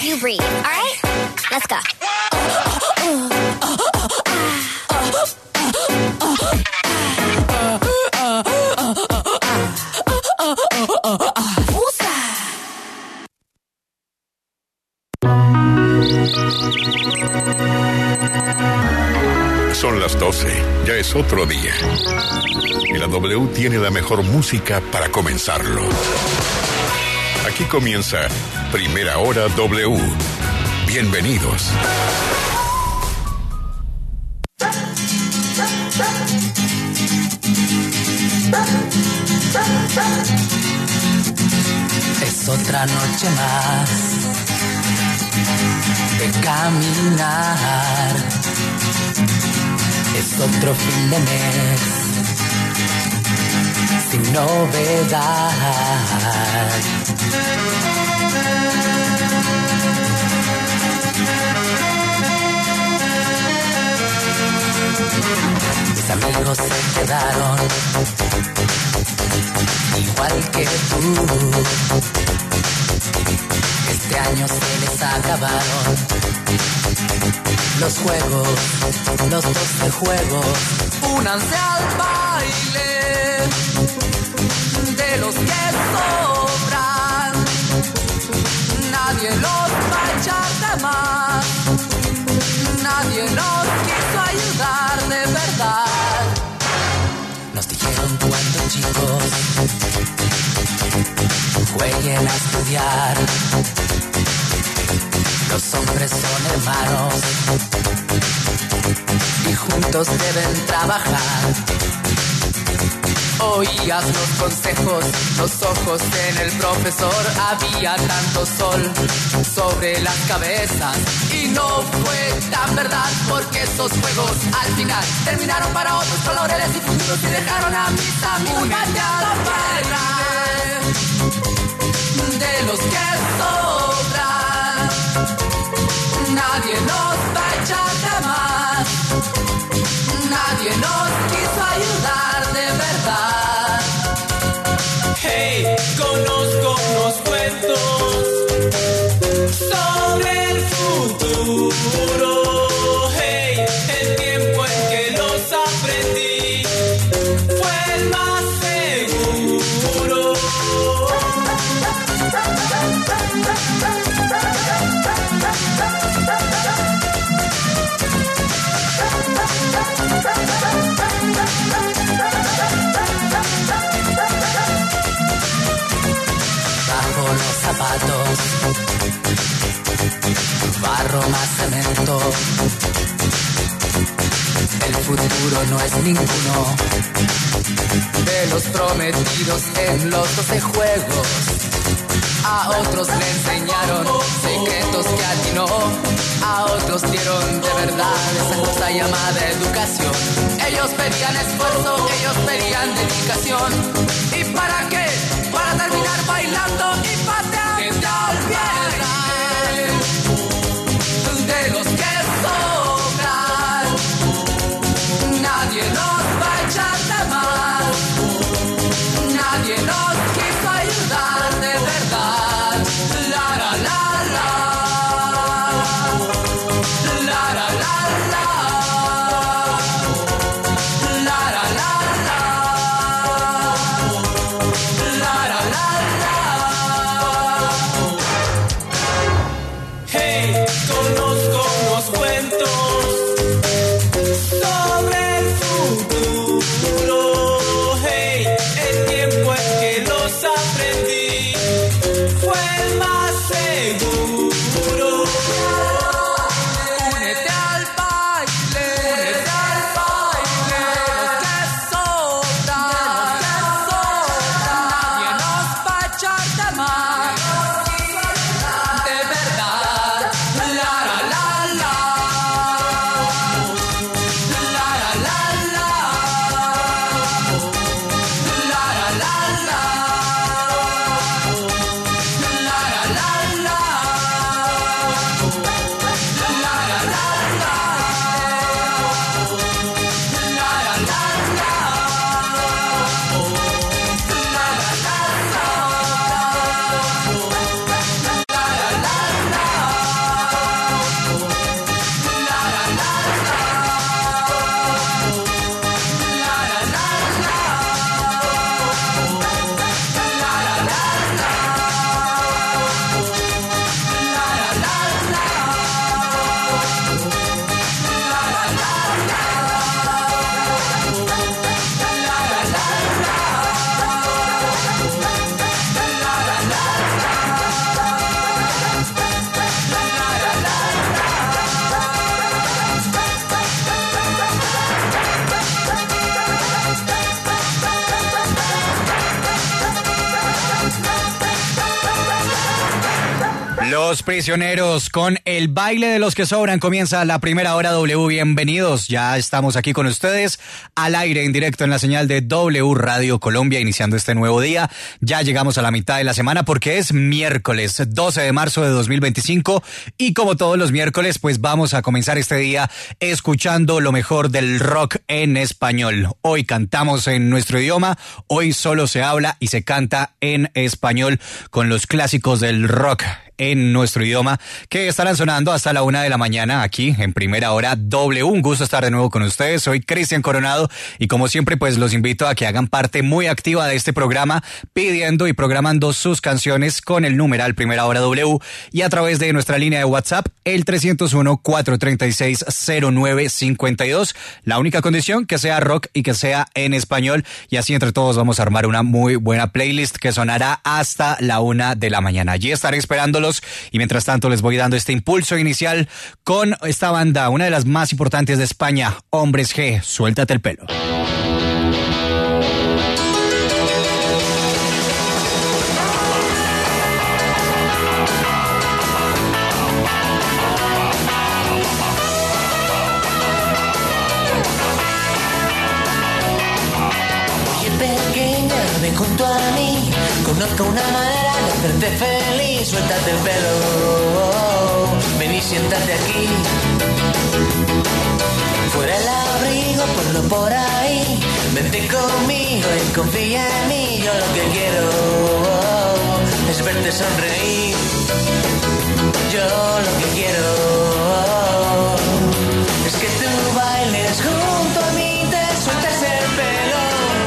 You breathe, all right? Let's go. Son las 12, ya es otro día. Y la W tiene la mejor música para comenzarlo. Aquí comienza Primera Hora W. Bienvenidos. Es otra noche más de caminar. Es otro fin de mes sin novedad. Mis amigos se quedaron igual que tú. Este año se les acabaron los juegos, los 12 juegos. Únanse al baile de los que sobran. Nadie los va a echar de más. Nadie nos quiso ayudar de verdad. Nos dijeron cuando chicos jueguen a estudiar. Los hombres son hermanos y juntos deben trabajar. Oías los consejos, los ojos en el profesor. Había tanto sol sobre las cabezas y no fue tan verdad, porque esos juegos al final terminaron para otros con laureles y futuros y dejaron a mis amigos bañados de los que sobran. Nadie nos va a echar de más. Nadie nos quiso ayudar de verdad. Hey, conozco unos cuentos sobre el futuro. Hey, el tiempo en que los aprendí fue el más seguro. Bajo los zapatos, barro más cemento. El futuro no es ninguno de los prometidos en los 12 juegos. A otros le enseñaron secretos que a ti no. A otros dieron de verdad esa cosa llamada educación. Ellos pedían esfuerzo, ellos pedían dedicación. ¿Y para qué? Para terminar bailando y pateando al pie de los que sobran. Nadie nos va a echar de más. Nadie nos quiso ayudar de verdad. La la la la. La la la la. La la la la. La la la la. Los Prisioneros con el baile de los que sobran. Comienza la primera hora W. Bienvenidos. Ya estamos aquí con ustedes al aire en directo en la señal de W Radio Colombia, iniciando este nuevo día. Ya llegamos a la mitad de la semana porque es miércoles 12 de marzo de 2025 y como todos los miércoles pues vamos a comenzar este día escuchando lo mejor del rock en español. Hoy cantamos en nuestro idioma, hoy solo se habla y se canta en español con los clásicos del rock en nuestro idioma que estarán sonando hasta la 1 de la mañana aquí en Primera Hora W. Un gusto estar de nuevo con ustedes. Soy Cristian Coronado y como siempre pues los invito a que hagan parte muy activa de este programa pidiendo y programando sus canciones con el numeral Primera Hora W y a través de nuestra línea de WhatsApp el 301-436-0952. La única condición que sea rock y que sea en español y así entre todos vamos a armar una muy buena playlist que sonará hasta la 1 de la mañana. Allí estaré esperándolos y mientras tanto les voy dando este impulso inicial con esta banda, una de las más importantes de España, Hombres G, Suéltate el pelo. Ven junto a mí, conozco una manera de hacerte feliz. Suéltate el pelo, ven y siéntate aquí. Fuera el abrigo, ponlo por ahí. Vente conmigo y confía en mí. Yo lo que quiero es verte sonreír. Yo lo que quiero es que tú bailes junto a mí, te sueltes el pelo.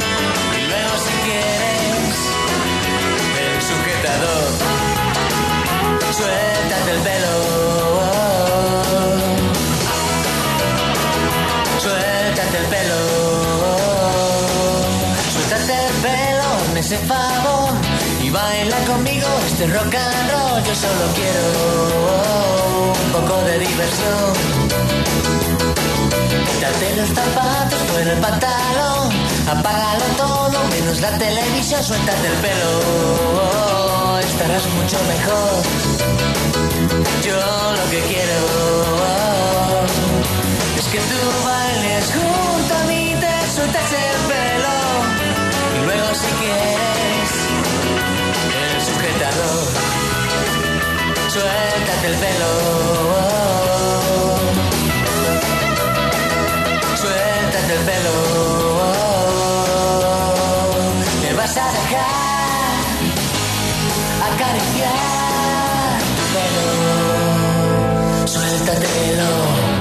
Suéltate el pelo, suéltate el pelo, suéltate el pelo en ese favor y baila conmigo este rock and roll. Yo solo quiero un poco de diversión. Quítate los zapatos, fuera el pantalón, apágalo todo menos la televisión. Suéltate el pelo, estarás mucho mejor. Yo lo que quiero es que tú bailes junto a mí, te sueltas el pelo y luego si quieres el sujetador. Suéltate el pelo, suéltate el pelo. Me vas a dejar acariciar tu pelo, suéltatelo.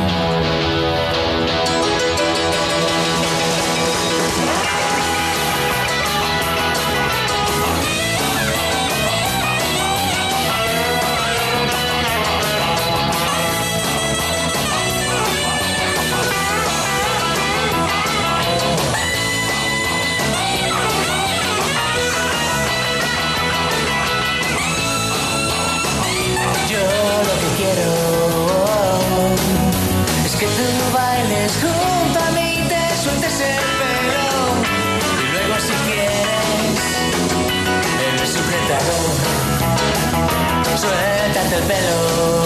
Que tú bailes junto a mí, te sueltes el pelo y luego si quieres el sujetador. Suéltate el pelo,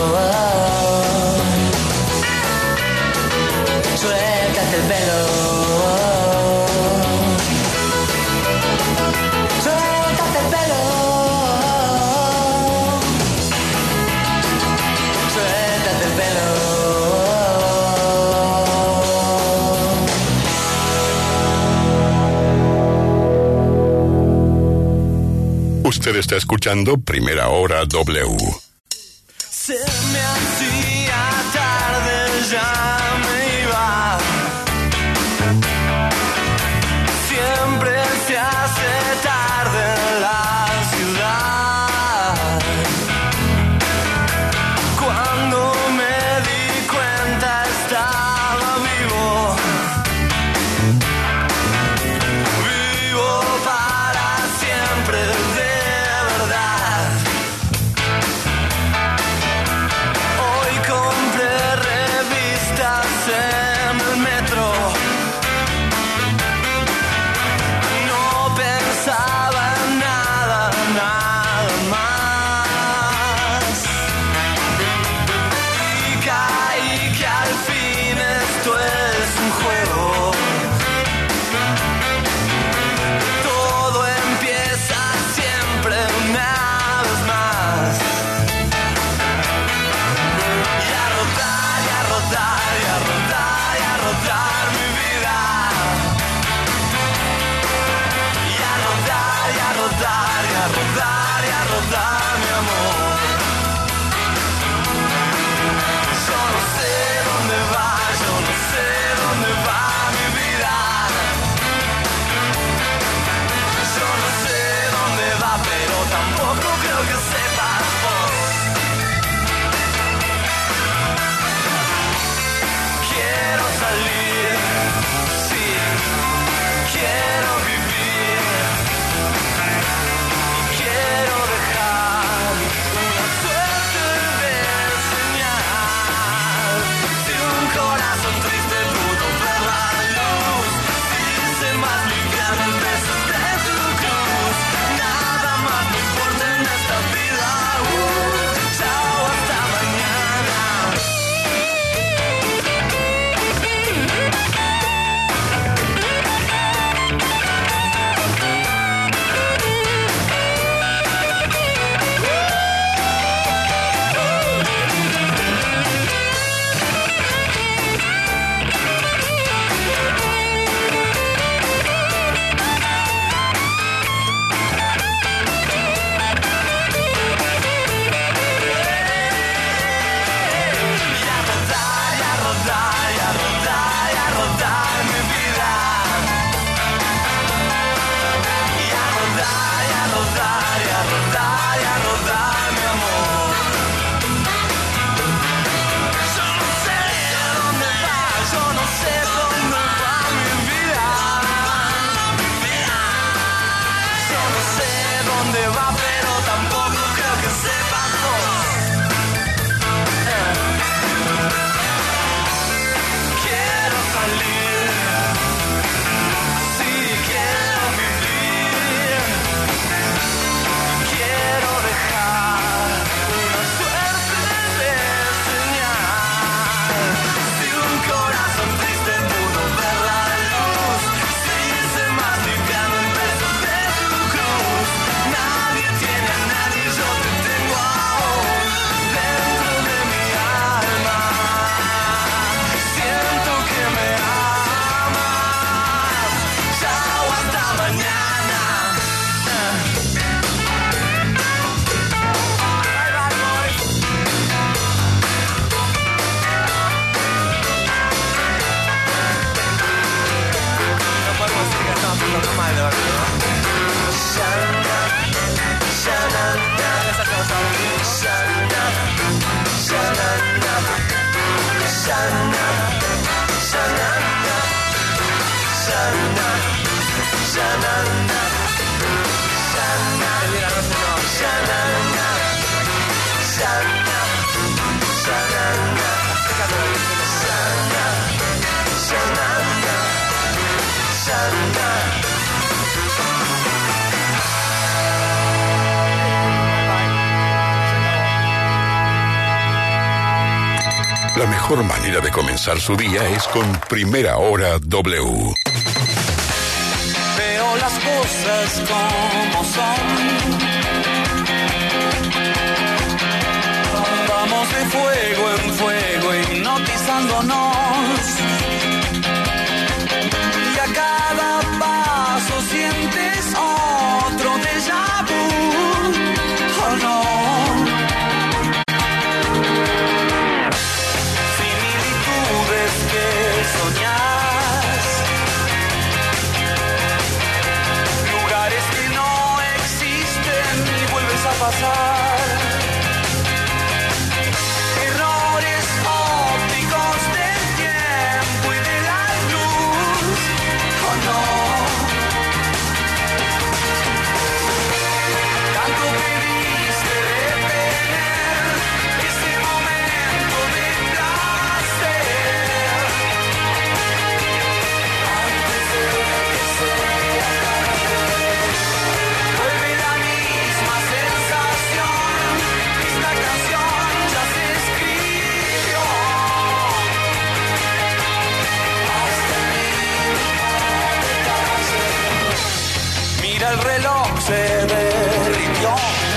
suéltate el pelo, suéltate el pelo, suéltate el pelo. Usted está escuchando Primera Hora W. Se me hacía tarde, ya me iba. Siempre se hace tarde en la ciudad. Cuando me di cuenta estaba vivo. Vivo para siempre, de verdad. Hoy La mejor manera de comenzar su día es con Primera Hora W. Veo las cosas como son. Vamos de fuego en fuego hipnotizándonos. Y a cada paso sientes otro déjà vu. Oh no. Soñás lugares que no existen y vuelves a pasar. Errores ópticos del tiempo y de la luz. Oh no. Tanto pediste detener ese momento de placer. Vuelve la misma sensación, esta canción ya se escribió. Hasta el mínimo detalle. Mira el reloj, se derritió.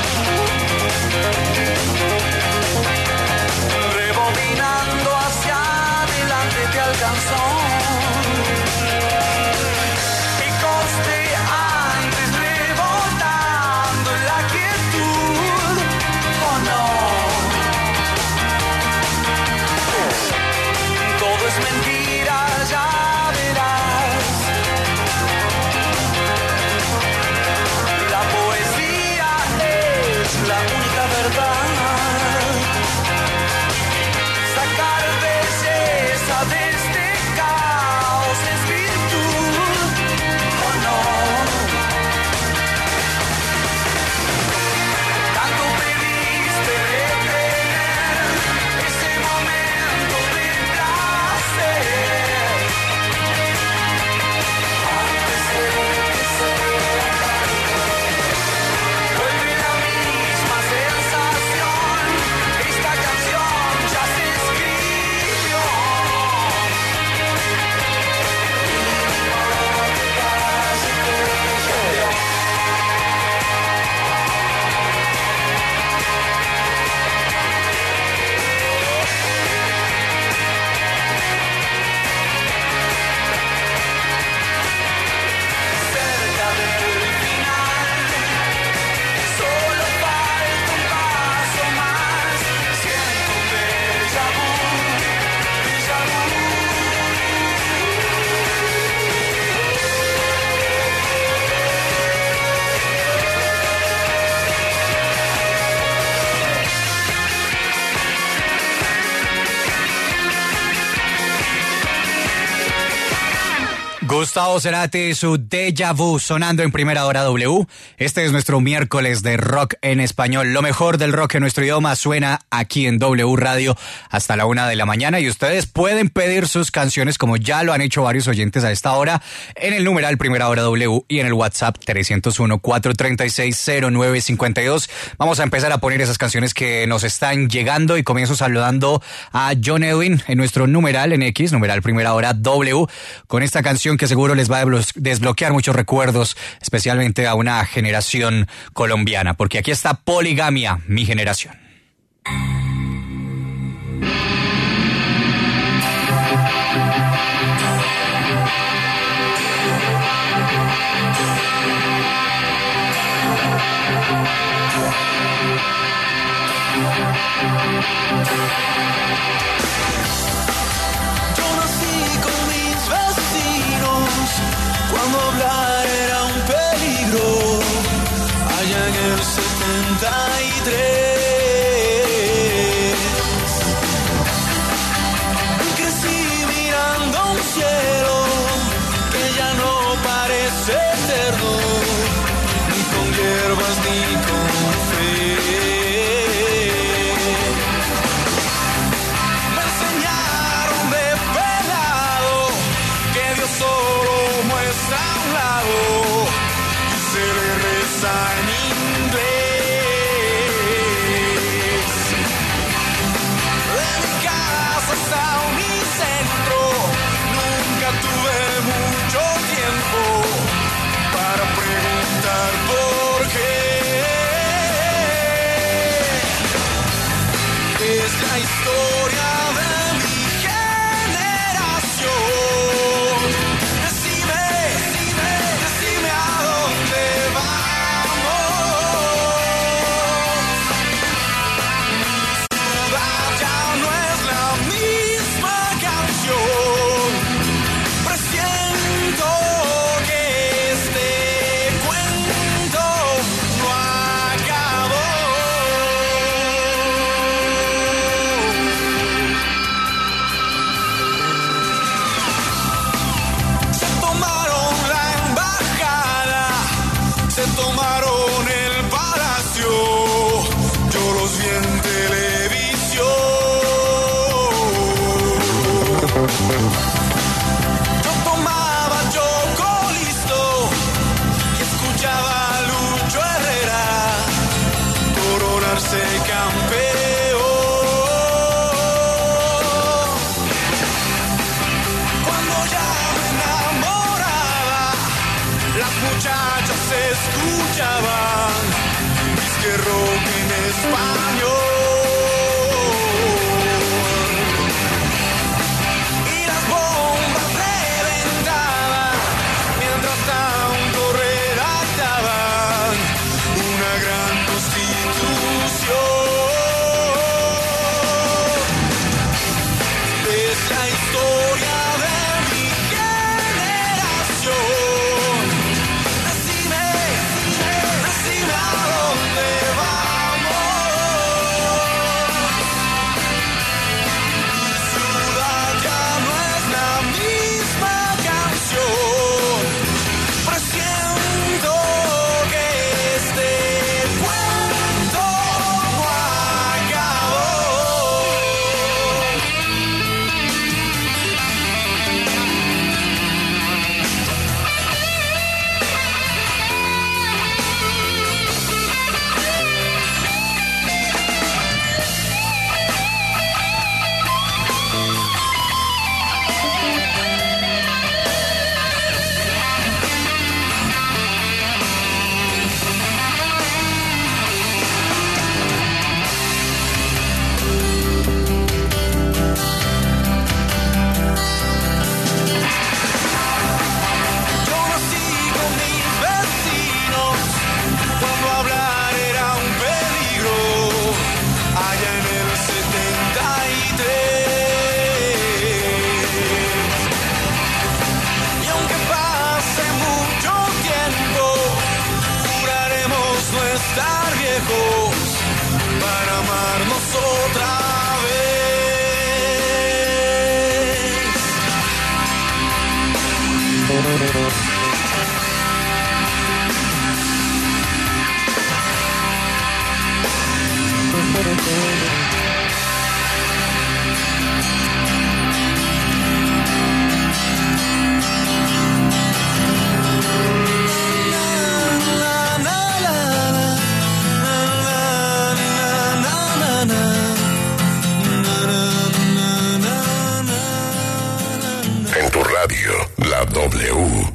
Rebobinando hacia adelante te alcanzó. Gustavo Cerati y su Déjà Vu sonando en Primera Hora W. Este es nuestro miércoles de rock en español. Lo mejor del rock en nuestro idioma suena aquí en W Radio hasta la 1 de la mañana y ustedes pueden pedir sus canciones como ya lo han hecho varios oyentes a esta hora en el numeral Primera Hora W y en el WhatsApp 301-436-0952. Vamos a empezar a poner esas canciones que nos están llegando y comienzo saludando a John Edwin en nuestro numeral en X, numeral Primera Hora W, con esta canción que seguro les va a desbloquear muchos recuerdos, especialmente a una generación colombiana, porque aquí está Poligamia, mi generación. Cuando hablar era un peligro, allá en el 73. Es la historia de mi generación. Decime a dónde vamos. Ya no es la misma canción. Presiento que este cuento no acabó. Se tomaron la embajada, se tomaron el palacio. Yo los vi en televisión. Yo tomaba Chocolisto y escuchaba a Lucho Herrera coronarse campeón. Cuando ya me enamoraba, las muchachas escuchaban disque rock en español. Para amarnos otra vez. En tu radio, la W.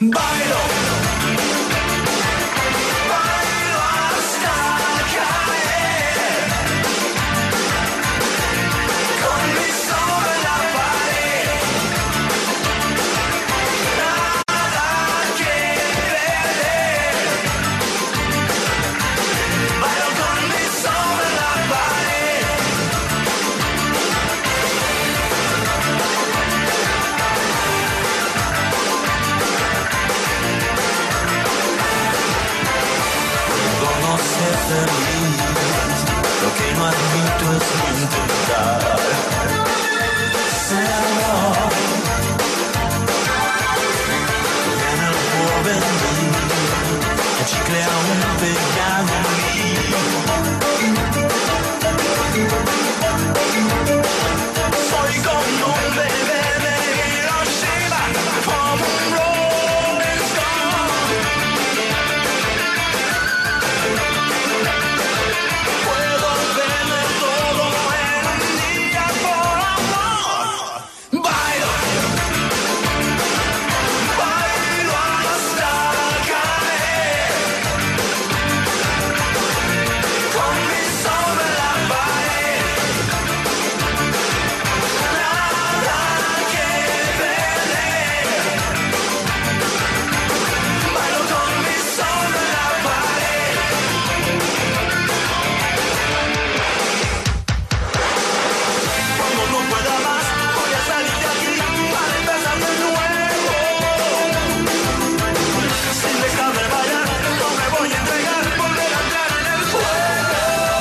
Bailo, bailo hasta caer, con mi sobre la pared, nada que perder. Bailo con mi sobre la pared. Ser feliz, lo que no admito es intentar ser amor. En el porvenir, el chicle aún pegado en mí. Soy como un bebé de Hiroshima, como un Rolling Stone. Puedo tener todo en un día por amor. Bailo, bailo hasta caer, con mi sobre la pared, nada que perder. Bailo con mi sobre la pared. Cuando no pueda más, voy a salir de aquí para empezar de nuevo. Sin dejarme bailar, no me voy a entregar, volver a entrar en el juego.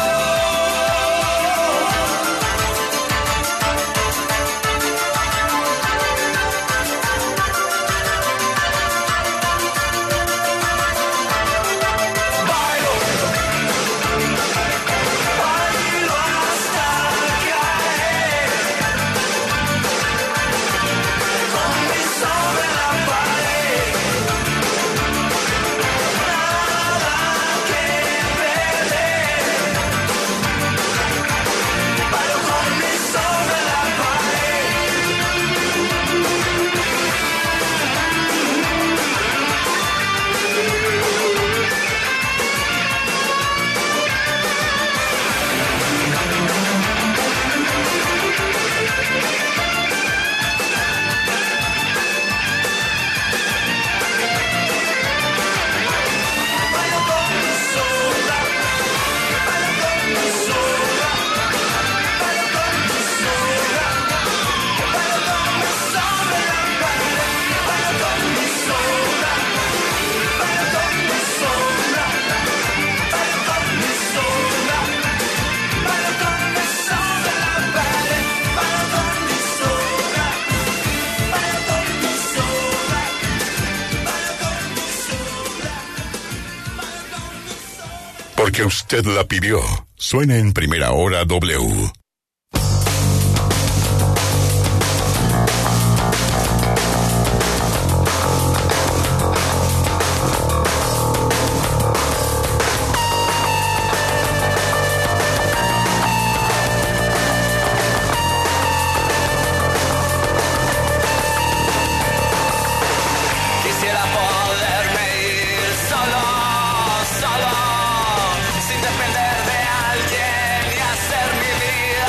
Bailo, bailo hasta caer, con mi sobre la pared, nada que perder. Bailo con mi sobre la pared. Bailo con mi sombra, bailo con mi sombra, bailo con mi sombra, bailo con mi sobre la pared, bailo con mi sombra, bailo con mi sombra, bailo con mi sombra, bailo con mi sobre la pared, bailo con mi sombra, bailo con mi sombra, bailo con mi sombra. Porque usted la pidió. Suena en Primera Hora W. Quisiera poderme ir solo, solo, sin depender de alguien y hacer mi vida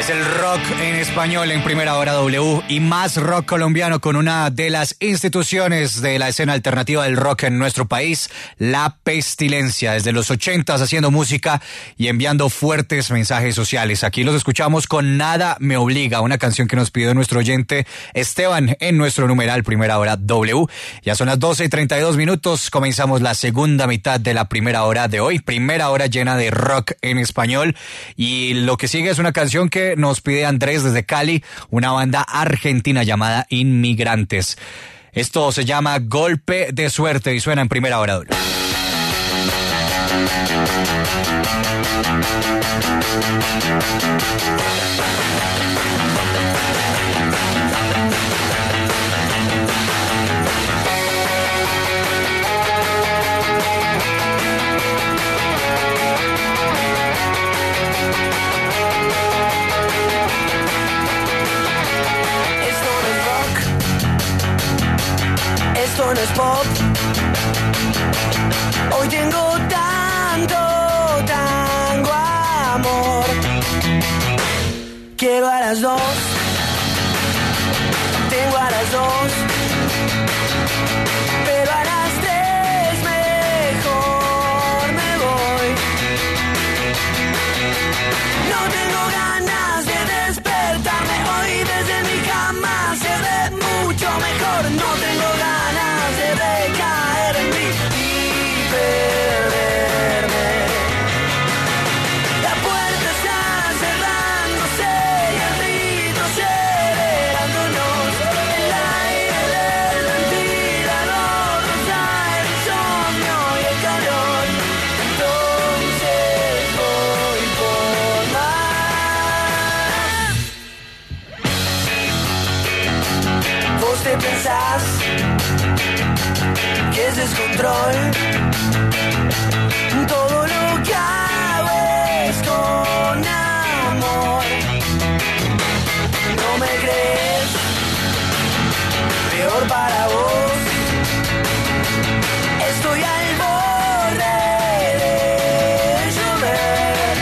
Es el rock en español en Primera Hora W y más rock colombiano con una de las instituciones de la escena alternativa del rock en nuestro país, La Pestilencia, desde los 80s haciendo música y enviando fuertes mensajes sociales. Aquí los escuchamos con Nada Me Obliga, una canción que nos pidió nuestro oyente Esteban en nuestro numeral Primera Hora W. Ya son las 12:32, comenzamos la segunda mitad de la primera hora de hoy, primera hora llena de rock en español, y lo que sigue es una canción que nos pide Andrés desde Cali, una banda argentina llamada Inmigrantes. Esto se llama Golpe de Suerte y suena en Primera Hora W. Esto no es pop. Hoy tengo tanto amor. Quiero a las 2. Tengo a las 2. Pero a las 3 mejor me voy. No tengo ganas de despertarme hoy desde mi cama. Se ve mucho mejor. No tengo ganas de caer en mí y perderme. La puerta está cerrándose y el ritmo acelerándonos. El aire del ventilador nos da el insomnio y el calor. Entonces voy por más. Vos te pensás que es descontrol. Todo lo que hago es con amor. No me crees, peor para vos. Estoy al borde de llover.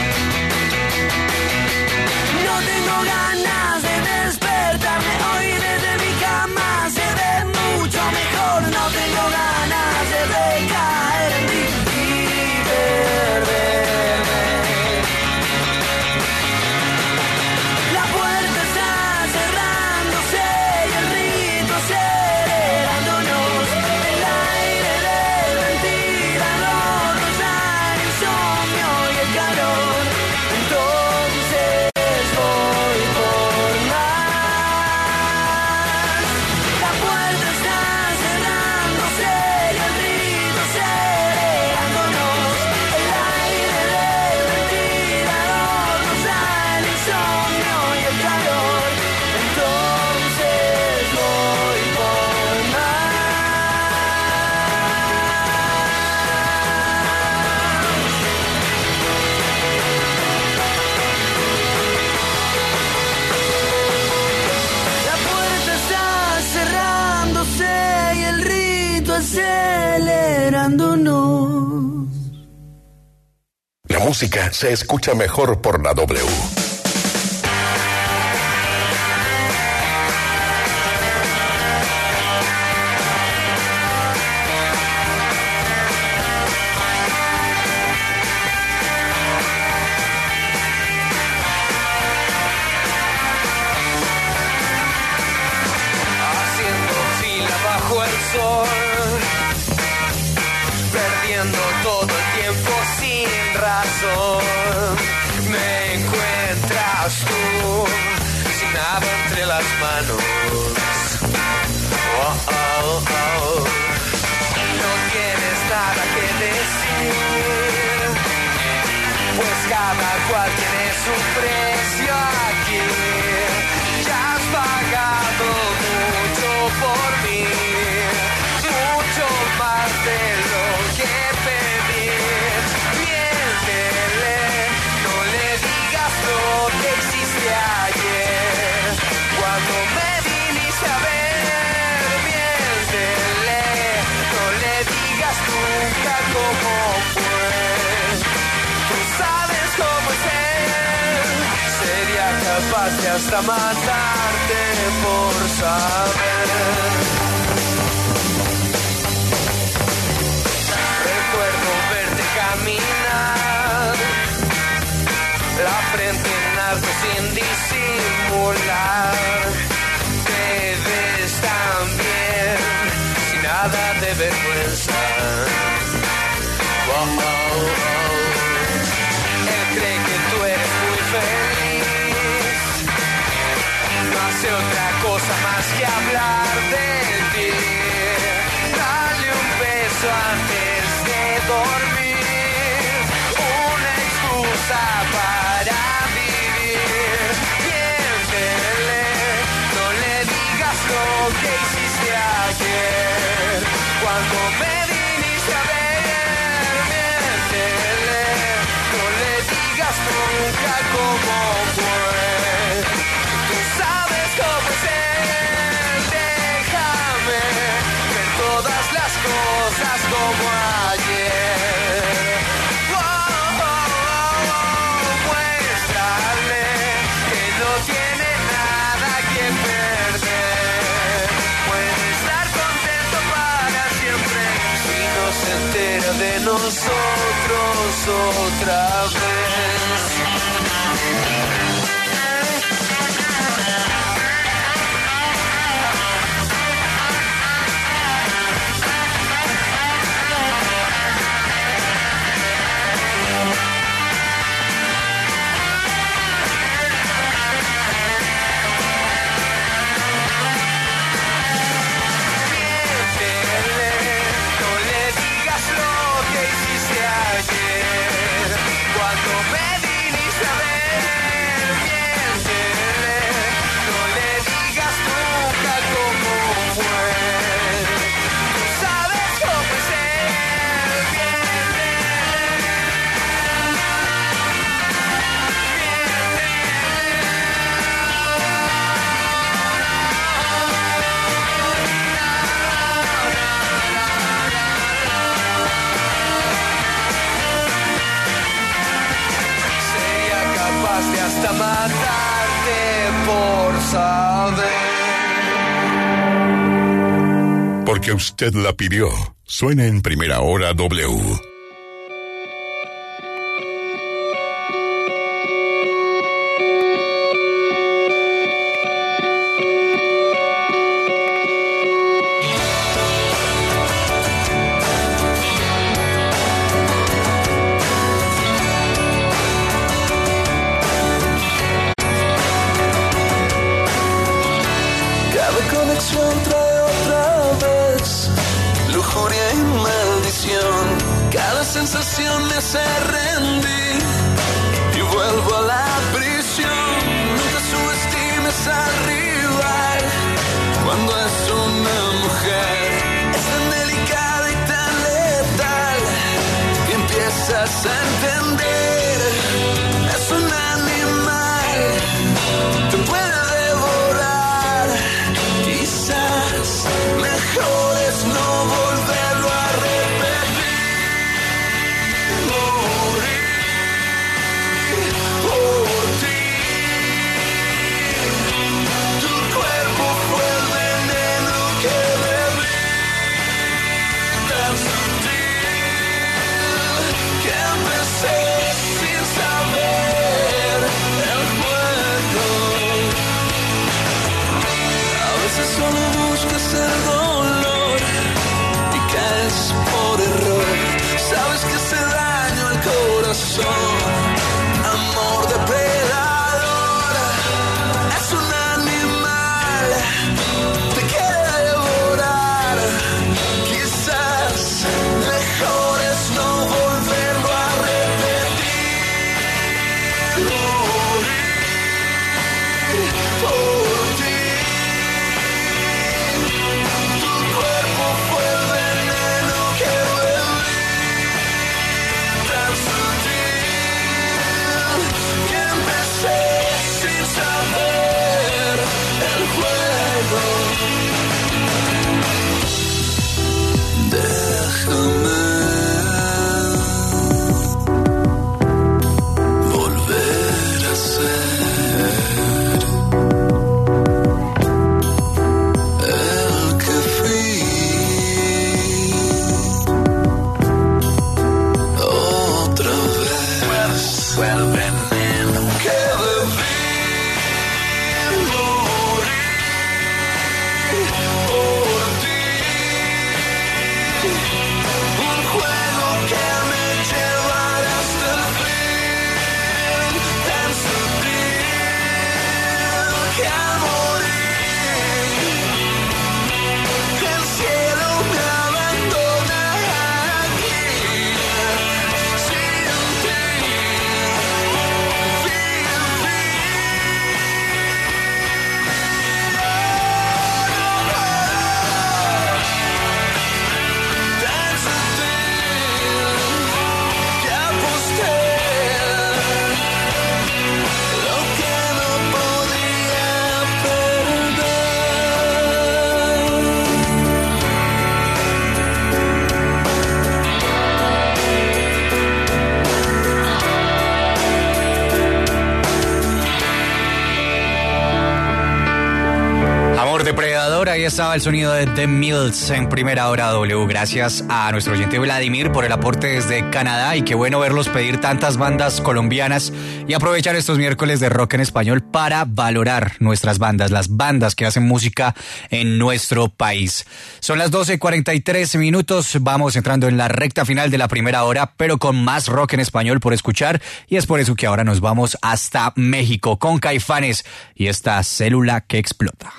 No tengo ganas de despertarme hoy desde mi cama. Se ve mucho mejor. No tengo ganas de recaer en mí y perderme. La puerta está cerrándose y el ritmo acelerándonos. El aire del ventilador nos da el insomnio y el calor. Entonces voy por más. La puerta está cerrándose y el ritmo acelerándonos. El aire del ventilador nos da el insomnio y el calor. Entonces voy por más. La puerta está cerrándose y el rito acelerándonos. La música se escucha mejor por la W. Haciendo fila bajo el sol, perdiendo todo el tiempo sin razón. Me encuentras tú, sin nada entre las manos. Oh, oh, oh. No tienes nada que decir, pues cada cual tiene su precio aquí. Ya has pagado mucho por mí, mucho más de lo que pedí. Miéntele, no le digas lo que hiciste ayer, cuando me viniste a ver. Miéntele, no le digas nunca cómo fue. Tú sabes cómo es él, sería capaz de hasta matarte por saber. Recuerdo verte caminar, la frente en alto sin disimular. Te ves tan bien, sin nada de vergüenza. Wow, wow, wow. Él cree que tú eres muy feliz, no hace otra cosa más que hablar de ti. Dale un beso antes de dormir, una excusa para vivir. Miéntele, no le digas lo que hiciste ayer, cuando me viniste a ver. Miéntele, no le digas nunca cómo fue. Tú sabes cómo es él, déjame ver todas las cosas como ayer. Muéstrale que no tiene nada que perder. Puede estar contento para siempre si no se entera de nosotros otra vez. No le digas lo que hiciste ayer, cuando me viniste a ver. Miéntele, no le digas nunca cómo fue. Tú sabes cómo es él. Miéntele. Sería capaz de hasta matarte por saber. Porque usted la pidió. Suena en Primera Hora W. Cada conexión trae otra vez lujuria y maldición. Cada sensación me hace rendir y vuelvo a la prisión. Nunca subestimes al rival cuando es una mujer. Es tan delicada y tan letal que empiezas a entender. Es un animal, te puede devorar. Quizás mejor es no volverlo a repetir. Morir por ti. Tu cuerpo fue el veneno que bebí, tan sutil que empecé sin saber el juego. A veces solo buscas el dolor y caes por error. Sabes que hace daño al corazón. Amor depredador. Es un animal, te quiere devorar. Quizás mejor es no volverlo a repetir. Morir por ti. Tu cuerpo fue el veneno que bebí, tan sutil Ahí estaba el sonido de The Mills en primera hora W. Gracias a nuestro oyente Vladimir por el aporte desde Canadá, y qué bueno verlos pedir tantas bandas colombianas y aprovechar estos miércoles de rock en español para valorar nuestras bandas, las bandas que hacen música en nuestro país. Son las 12:43 minutos, vamos entrando en la recta final de la primera hora, pero con más rock en español por escuchar, y es por eso que ahora nos vamos hasta México con Caifanes y esta célula que explota.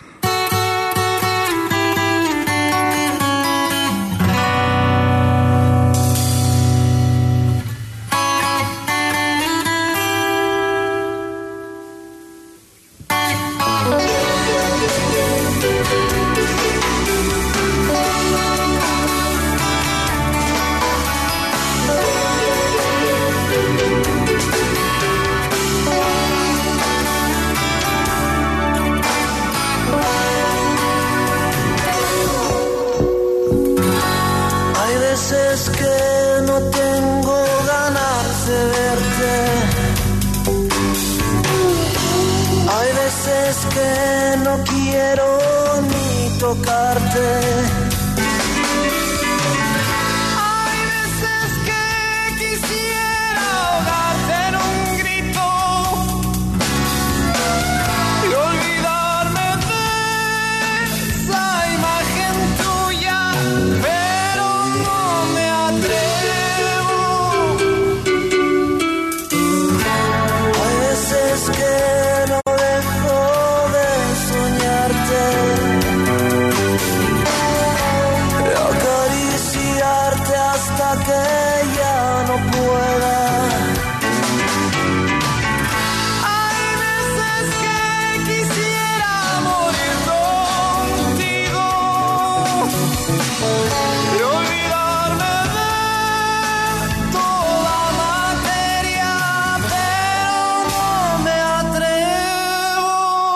Que no quiero ni tocarte. Hay veces que quisiera ahogarte en un grito y olvidarme de esa imagen tuya, pero no me atrevo. Hay veces que no acariciarte hasta que ya no pueda. Hay veces que quisiera morir contigo y olvidarme de toda materia, pero no me atrevo.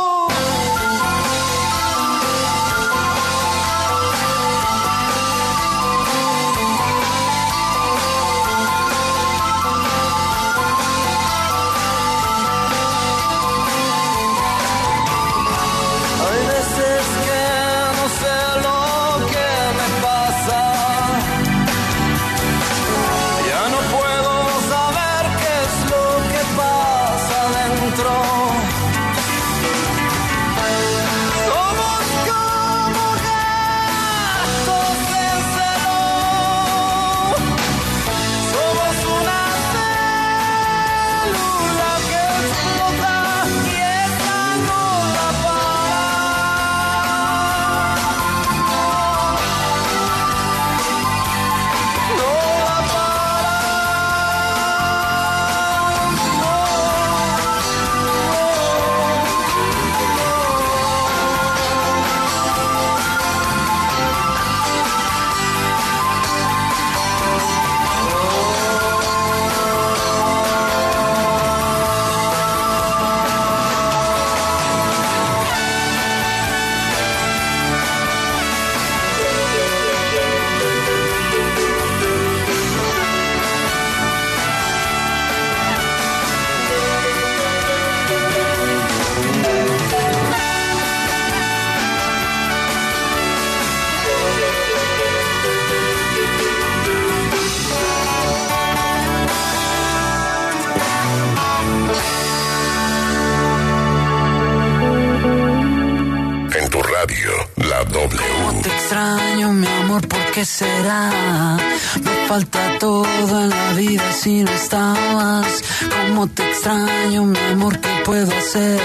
La W. Cómo te extraño, mi amor, ¿por qué será? Me falta todo en la vida si no estabas. Cómo te extraño, mi amor, ¿qué puedo hacer?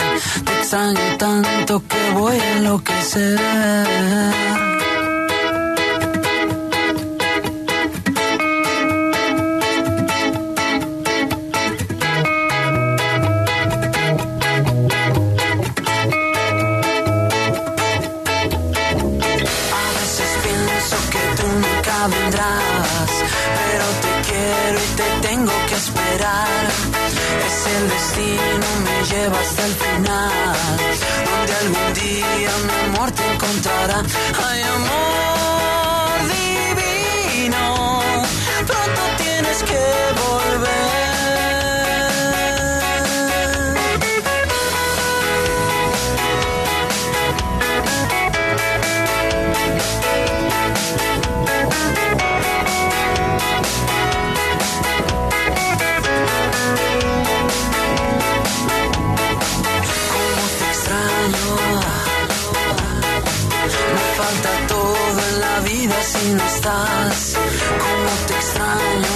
Te extraño tanto que voy a enloquecer. Vendrás, pero te quiero y te tengo que esperar. Es el destino, me lleva hasta el final, donde algún día mi amor te encontrará. Ay, amor divino, pronto tienes que volver. si no estás, cómo te extraño.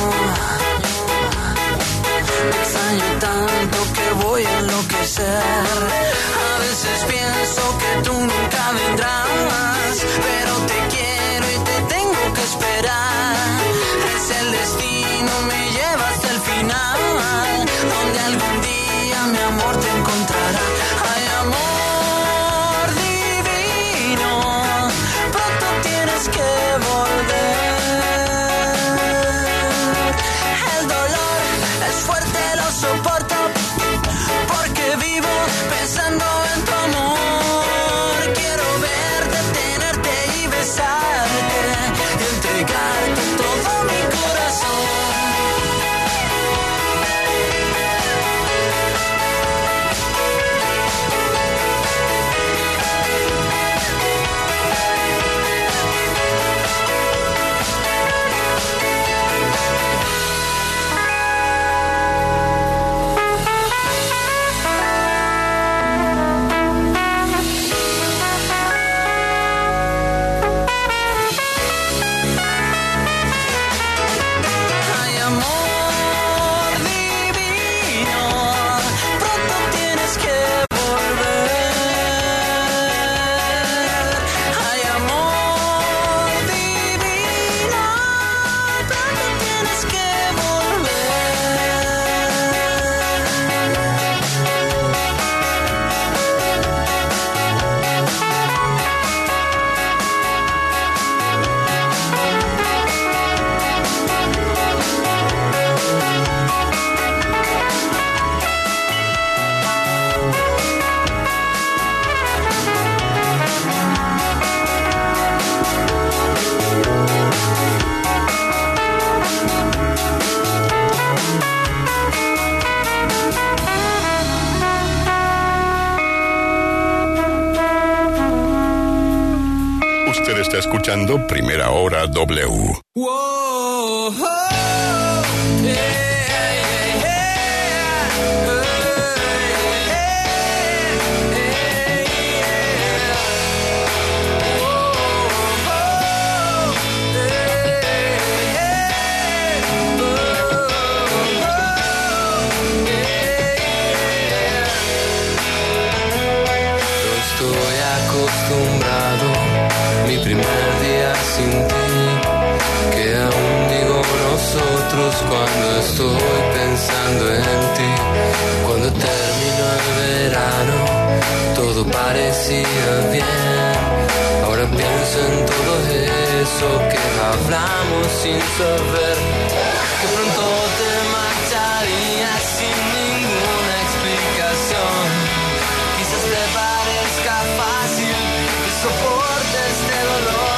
Me extraño tanto que voy a enloquecer. A veces pienso que tú nunca vendrás, pero te quiero y te tengo que esperar. Es el destino, me lleva hasta el final, donde algún día mi amor te encontrará. Ay, amor divino, pronto tienes que volver. El dolor es fuerte, lo soporto, porque vivo pensando en tu amor. Quiero verte, tenerte y besarte, y entregarte todo mi corazón. Ay, amor divino, pronto tienes que volver. Ay, amor divino, pronto tienes que Usted está escuchando Primera Hora W. Whoa, oh, No estoy acostumbrado, mi primer día sin ti, que aún digo nosotros cuando estoy pensando en ti. Cuando terminó el verano, todo parecía bien. Ahora pienso en todo eso que hablamos sin saber, que pronto te marcharías sin ninguna explicación. Quizás te parezca fácil que soporte este dolor.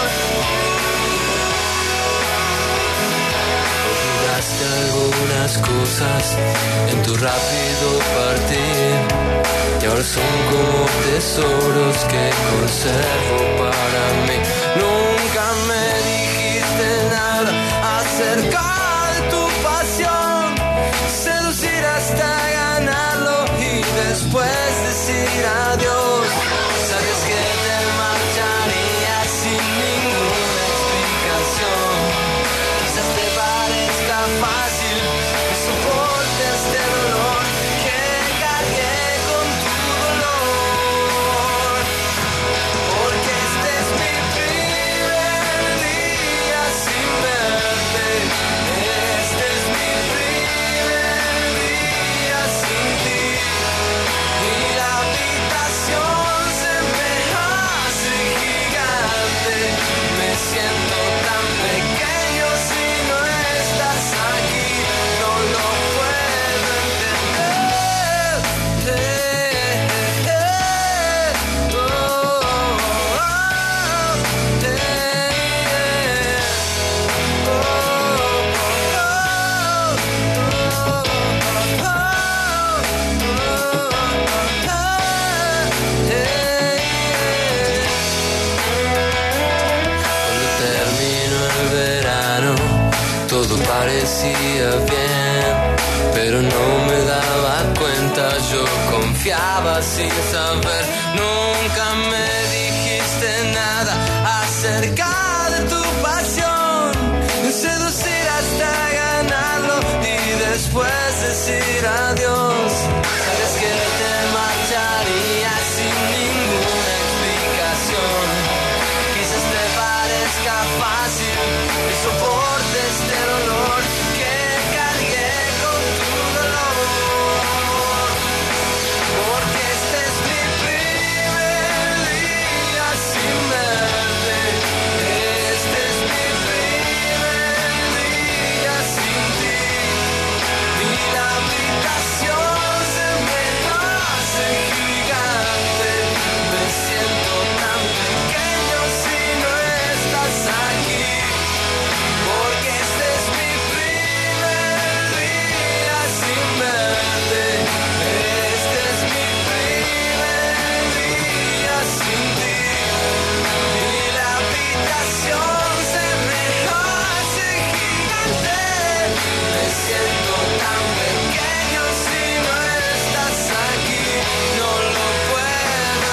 Olvidaste algunas cosas en tu rápido partir, y ahora son como tesoros que conservo para mí. Nunca me dijiste nada acerca de tu pasión, seducir hasta ganarlo y después decir adiós. Sabes que te marcharías sin ninguna explicación. Quizás te parezca fácil que soporte este dolor, que cargué con tu dolor. Porque este es mi primer día sin verte. Este es mi primer día sin ti. Y la habitación se me hace gigante. Me siento tan pequeño si no estás aquí. No lo puedo Cuando terminó el verano, todo parecía bien, pero no me daba cuenta, yo confiaba sin saber. Nunca me dijiste nada acerca de tu pasión. después decir adiós. Sabes que te marcharías sin ninguna explicación. Quizás te parezca fácil que soportes este dolor, que cargué con tu dolor. Porque este es mi primer día sin verte. Este es mi primer día sin ti. Y la habitación se me hace gigante. Me siento tan pequeño si no estás aquí. Porque este es mi primer día sin verte. Este es mi primer día sin ti. Y la habitación se me hace gigante. Me siento tan pequeño si no estás aquí. No lo puedo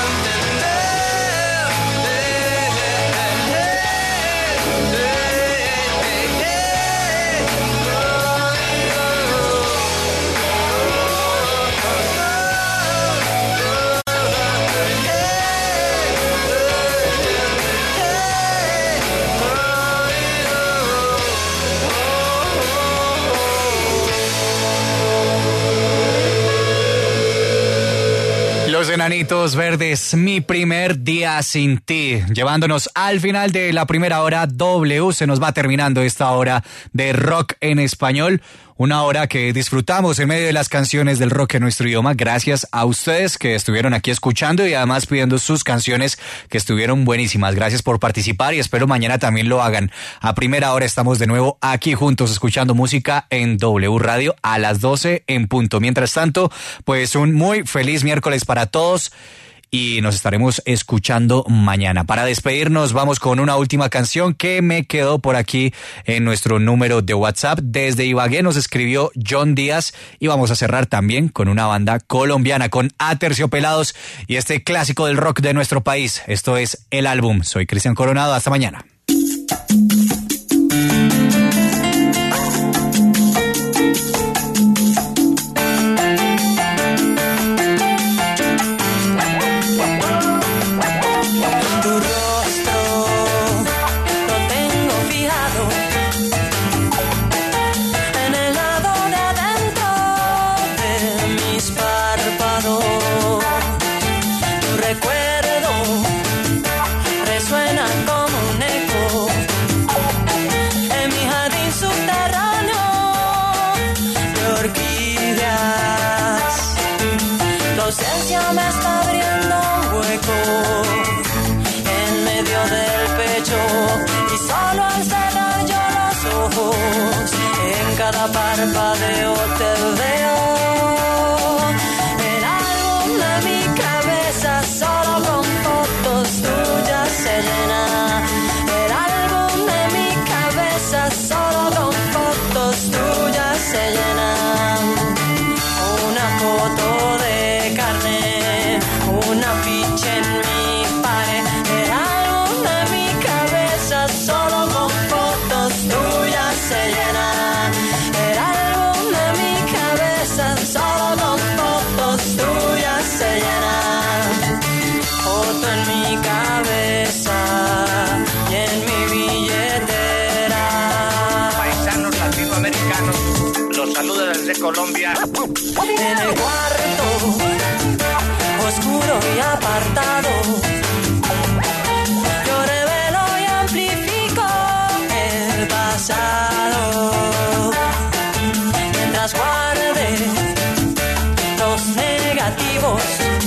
Los Enanitos Verdes, mi primer día sin ti. Llevándonos al final de la primera hora W. Se nos va terminando esta hora de rock en español. Una hora que disfrutamos en medio de las canciones del rock en nuestro idioma. Gracias a ustedes que estuvieron aquí escuchando y además pidiendo sus canciones que estuvieron buenísimas. Gracias por participar y espero mañana también lo hagan. A primera hora estamos de nuevo aquí juntos escuchando música en W Radio a las 12 en punto. Mientras tanto, pues un muy feliz miércoles para todos. Y nos estaremos escuchando mañana. Para despedirnos vamos con una última canción que me quedó por aquí en nuestro número de WhatsApp. Desde Ibagué nos escribió John Díaz y vamos a cerrar también con una banda colombiana, con Aterciopelados y este clásico del rock de nuestro país. Esto es El Álbum. Soy Cristian Coronado. Hasta mañana. Resuena como un eco en mi jardín subterráneo de orquídeas. Tu ausencia me está abriendo un hueco en medio del pecho y solo al cerrar yo los ojos en cada parpadeo te veo. El álbum de mi cabeza solo con fotos tuyas se llena. El álbum de mi cabeza solo con fotos tuyas se llena. Una foto de carne, una ficha en mi pared. El álbum de mi cabeza solo con fotos tuyas se llena. El álbum de mi cabeza solo con fotos tuyas se llena. Foto en mi cabeza y en mi billetera. Paisanos latinoamericanos, los saluda desde Colombia. En el cuarto oscuro y apartado yo revelo y amplifico el pasado mientras guarde los negativos.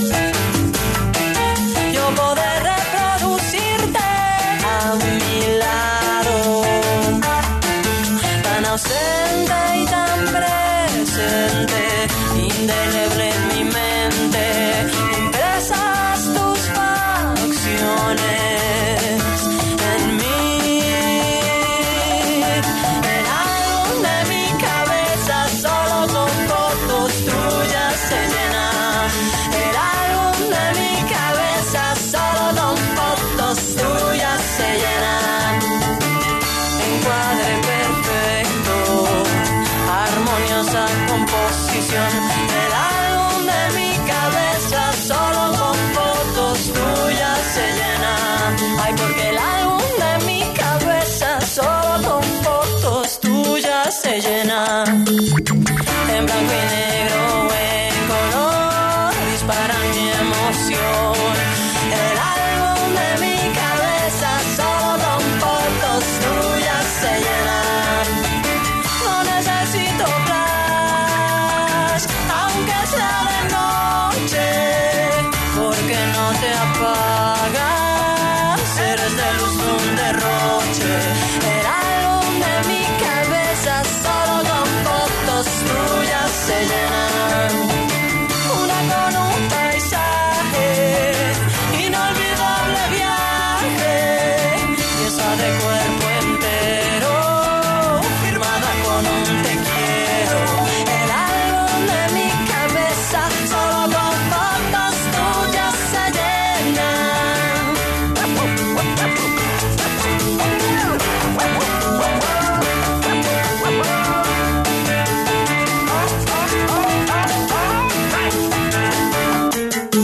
Yo poder reproducirte a mi lado, tan ausente y tan presente, indeleble en mi mente, impresas tus palabras. emoción. El álbum de mi cabeza solo con fotos tuyas se llenan. No necesito flash, aunque sea de noche, porque no te apagas.